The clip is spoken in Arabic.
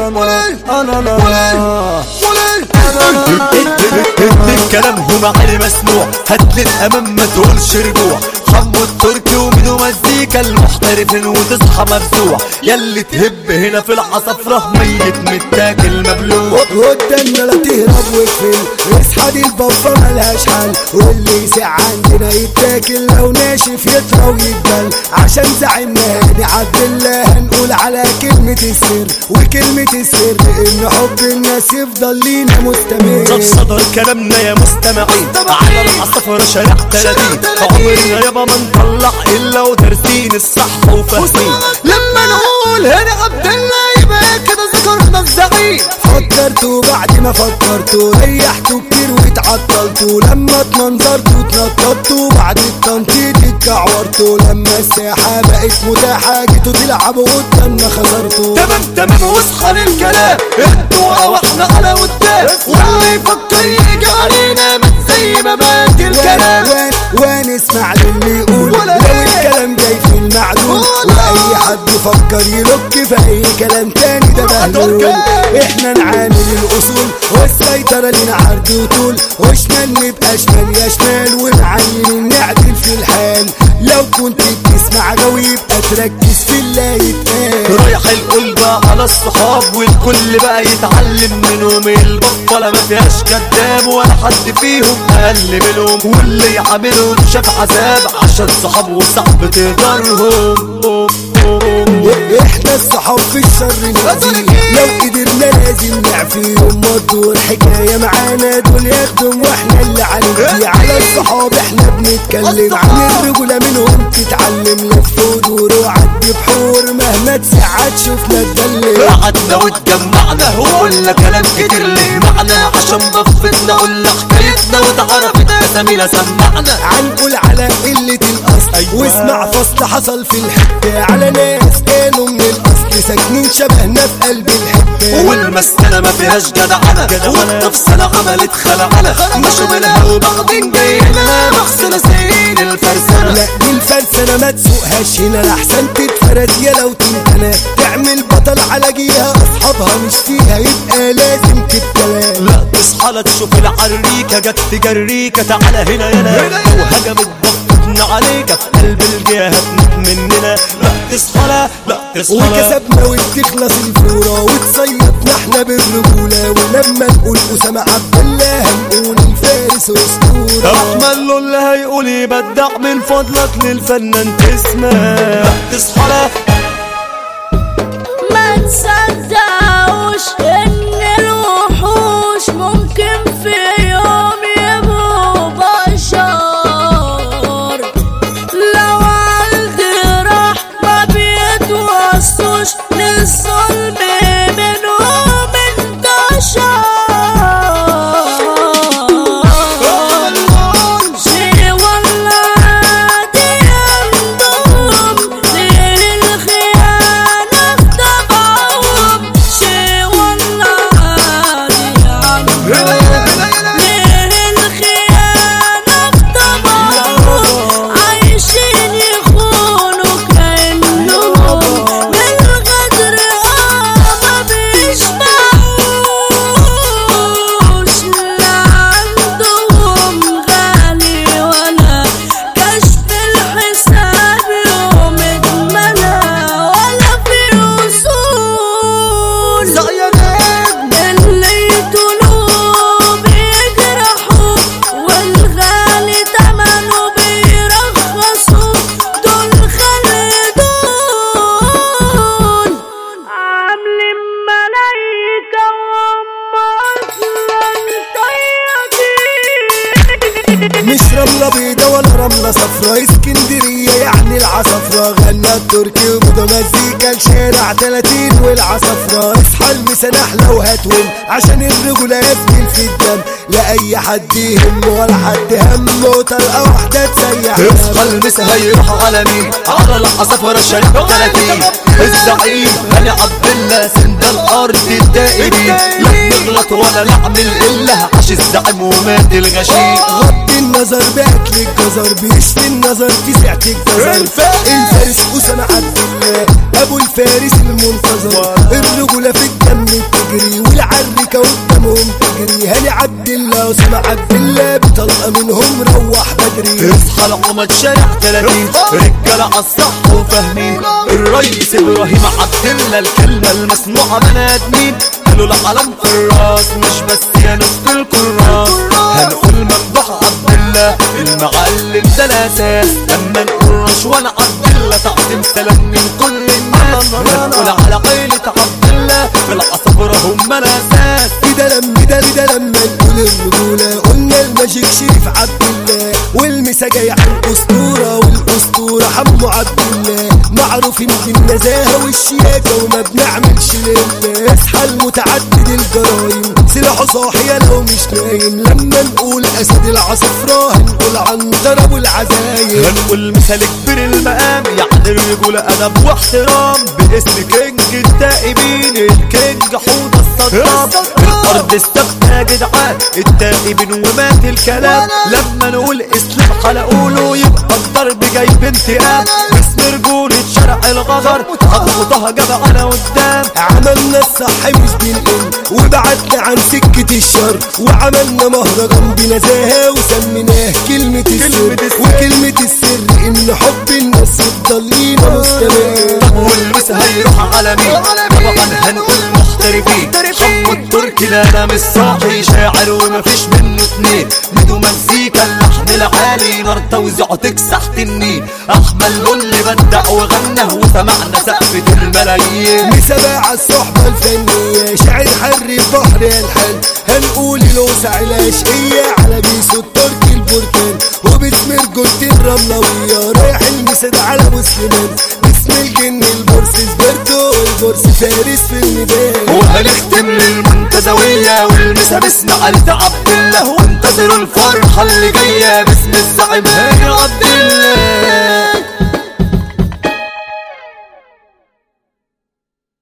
الكلام هو علي مسموع، هات للامام ما تقولش رجوع. حمو التركي وميدو مزيكا المحترفين وتصحى مفزوع. ياللي تهب هنا في العصفرة ميت متاكل مبلوع. قدامنا لا تهرب وتفل، اصحى دي البفة ملهاش حل، واللي يسع عندنا يتاكل لو ناشف يطرى ويتبل. عشان زعيمنا هاني عبد الله هنقول على كلمة السر، وكلمة السر ان حب الناس يفضل لينا مستمر. طب صدر كلامنا يا مستمعين على العصفرة شارع 30. عمرنا يابا ما نطلع الا ودارسين الصح وفاهمين. لما نقول هاني عبد الله يبقى كده ذكرنا الزعيم. فكرتوا بعد ما فكرتوا، ريحتوا كتير واتعطلتوا، لما اتمنظرتوا اتنططتوا، بعد التنطيط اتكعورتوا، لما الساحة بقت متاحة جيتوا تلعبوا قدامنا خسرتوا. تمام واصحى للكلام، انتوا واحنا على قدام، واللي يفكر يجي علينا مات زي ما مات الكلام. ونسمع للي يقول لو الكلام جاي في المعدول، واي حد يفكر يلك في اي كلام تاني ده بهدول. احنا نعامل الاصول والسيطرة لنا عرض وطول، وشمال نبقى شمال يا شمال، ونعين النعدل في الحال. لو كنت بتسمع قوي يبقى تركز في اللي يتقال. رايح القلب على الصحاب والكل بقى يتعلم منهم. البطلة ما فيهاش كداب ولا حد فيهم اقل منهم، واللي يعاملهم شاف عذاب عشان صحاب وصحب تقدرهم. احنا الصحاب في الشر نأذيهم، لو قدرنا لازم نعفيهم. مطور حكاية معانا دول يخدم واحنا اللي عليهم. على الصحاب احنا بنتكلم عن الرجولة منهم تتعلم. لف ودور وعدي بحور مهما تساعد شوفنا تدلل. قعدنا واتجمعنا وقلنا كلام كتير ليه معنى، عشان ضفتنا قلنا حكايتنا واتعرفت اسامينا سمعنا. هنقول على قلة الاصل واسمع فصل حصل في الحتة، على ناس كانوا من الاصل ساكنين شبهنا في قلب الحتة. والمسكنة ما فيهاش جدعنة والتفصيلة عملت خلعنة، مشوا منها وبعدين جاينا مغسلة سنين الفرسانة. لا دي الفرسانة ما تسوقهاش هنا، لحسن تتفرد يا لو تنتنى. تعمل بطل على جيها اصحابها مش فيها يبقى لازم تتكلم. لا تصحى لا تشوف العريكة جت تجريكة، تعالى هنا يلا وهجمت ضغطتنا عليك في قلب الجهة هتموت مننا. لا تصحى لا تصحى وكسبنا وبتخلص الفورة وتصيطنا احنا بالرجولة. ولما نقول أسامة عبد الله هنقول الفارس أسطورة. احمد له اللي هيقول يبدع من فضلك للفنان تسمع. لا تصحى ما تصدقوش ان الوحوش ممكن في يوم يبقوا بشر. لو عالجراح ما بيتوصوش للظلم منهم انتشر. شي والله عادي عندهم للخيانة في طبعهم. شي والله عادي عندهم للخيانة في طبعهم. عايشين يخونوا كأنهم بالغدر ما بيشبعوش. لا عندهم غالي ولا كشف الحساب يوم اتمنى ولا في وصول. اللي يطلبوا بيجرحوا والغالي تمنه بيرخصوا. دول خلدون عاملين ملايكة وهم أصلا طيبين. مش رملة بيضة ولا رملة صفرا، اسكندرية يعني العصفرة. غنى التركي وميدو مزيكا لشارع 30 والعصفرة. اصحى المسا احلى وهتون عشان الرجولة يسجل في الدم. لا اي حد يهم ولا حد همه طلقة واحدة تسيح. اصحى المسا هيروح على مين؟ على العصفرة شارع 30. الزعيم هاني عبد الله سند الارض الدائرين. لا نغلط ولا نعمل الا عاش الزعيم ومات الغشيم. غض النظر باكل الجزر بيشفي النظر في سعة الجزر. الفارس أسامة عبد الله ابو الفارس المنتظر. الرجولة في الدم بدري. اصحى العمد شارع 30 رجالة عالصح وفاهمين. الريس ابراهيم عبد الله الكلمة المسموعة بني ادمين. قالوا العلم في الراس مش بس يا نص الكراس. هنقول ممدوح عبد الله المعلم ده الاساس. لما نقول رشوان عبد الله تعظيم سلام من كل الناس. هنقول على عيلة عبد الله في العصفرة هم الاساس. ده لما نقول الرجولة قلنا الماجيك شريف عبد الله. والمسا جاي عن اسطورة والاسطورة حمو عبد الله. معروفين بالنزاهة والشياكة وما بنعملش لله. اصحى المتعدد الجرايم سلاحه صاحية لو مش نايم. لما نقول اسد العصفرة هنقول عنترة والعزايم. هنقول مثال كبير المقام يعني الرجولة ادب واحترام. باسم كينج التائبين الكينج حوض الصدام. الارض استبقى يا جدعان التائبين ومات الكلام. لما نقول اسلام حلقوله يبقى الضرب جايب انتقام. باسم رجولة شرع الغدر خطوطها جدعانة قدام. عملنا الصح مش بالقل وبعدنا عن سكة الشر. وعملنا مهرجان بنزاهة وسميناه كلمة السر. وكلمة السر ان حب الناس يفضل لينا مستمر. طب والمس هيروح على مين؟ طبعا هنقول محترفين. حمو التركي ده انا مش صاحي شاعر ومفيش منه اتنين. ميدو مزيكا اللحن العالي نار توزيعه تكسح تنين. احمد اللي بدع وغنى وسمعنا سقفة الملايين. مسابع الصحبة الفنية شاعر حري بحر الحل. هنقول الوسع العشقية على بيسو التركي البركان. وباسم رجولة الرملوية رايح المسد على مسلمان. باسم الجن البورس سبرتو البورس فارس في الميدان. وهنختم للمنتزوية والمسا باسم عيلة عبد الله. وانتظروا الفرحة اللي جاية باسم الزعيم هاني عبد الله.